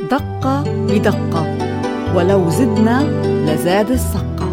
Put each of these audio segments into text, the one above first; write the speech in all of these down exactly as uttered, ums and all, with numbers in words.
دقة بدقة ولو زدنا لزاد السقة.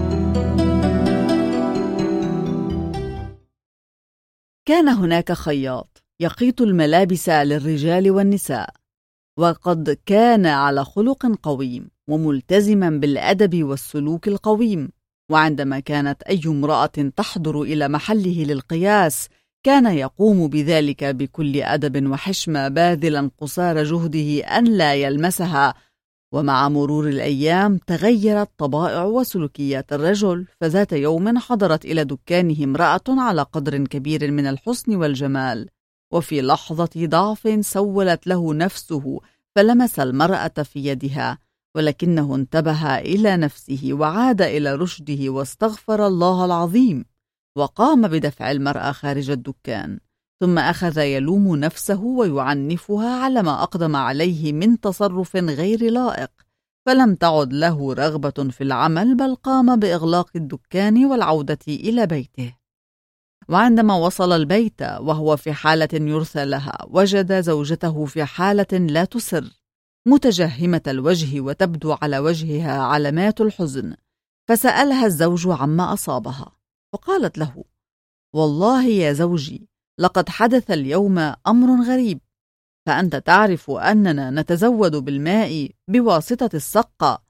كان هناك خياط يخيط الملابس للرجال والنساء، وقد كان على خلق قويم وملتزما بالأدب والسلوك القويم، وعندما كانت أي امرأة تحضر إلى محله للقياس كان يقوم بذلك بكل أدب وحشمة، باذلا قصارى جهده أن لا يلمسها. ومع مرور الأيام تغيرت طبائع وسلوكيات الرجل، فذات يوم حضرت إلى دكانه امرأة على قدر كبير من الحسن والجمال، وفي لحظة ضعف سولت له نفسه فلمس المرأة في يدها، ولكنه انتبه إلى نفسه وعاد إلى رشده واستغفر الله العظيم، وقام بدفع المرأة خارج الدكان، ثم أخذ يلوم نفسه ويعنفها على ما أقدم عليه من تصرف غير لائق، فلم تعد له رغبة في العمل، بل قام بإغلاق الدكان والعودة إلى بيته. وعندما وصل البيت وهو في حالة يرثى لها، وجد زوجته في حالة لا تسر، متجهمة الوجه وتبدو على وجهها علامات الحزن، فسألها الزوج عما أصابها، فقالت له: والله يا زوجي، لقد حدث اليوم أمر غريب، فأنت تعرف أننا نتزود بالماء بواسطة السقة،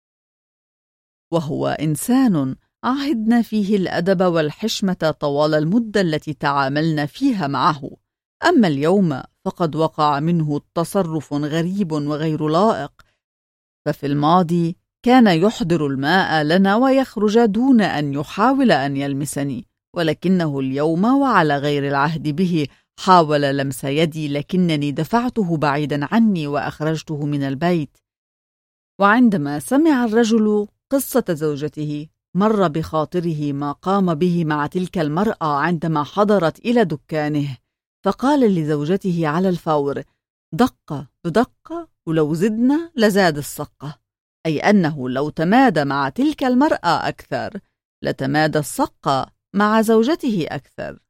وهو إنسان عهدنا فيه الأدب والحشمة طوال المدة التي تعاملنا فيها معه، أما اليوم فقد وقع منه تصرف غريب وغير لائق، ففي الماضي كان يحضر الماء لنا ويخرج دون أن يحاول أن يلمسني، ولكنه اليوم وعلى غير العهد به حاول لمس يدي، لكنني دفعته بعيدا عني وأخرجته من البيت. وعندما سمع الرجل قصة زوجته مر بخاطره ما قام به مع تلك المرأة عندما حضرت إلى دكانه، فقال لزوجته على الفور: دقة بدقة ولو زدنا لزاد السقة، أي أنه لو تمادى مع تلك المرأة أكثر لتمادى السقة مع زوجته أكثر.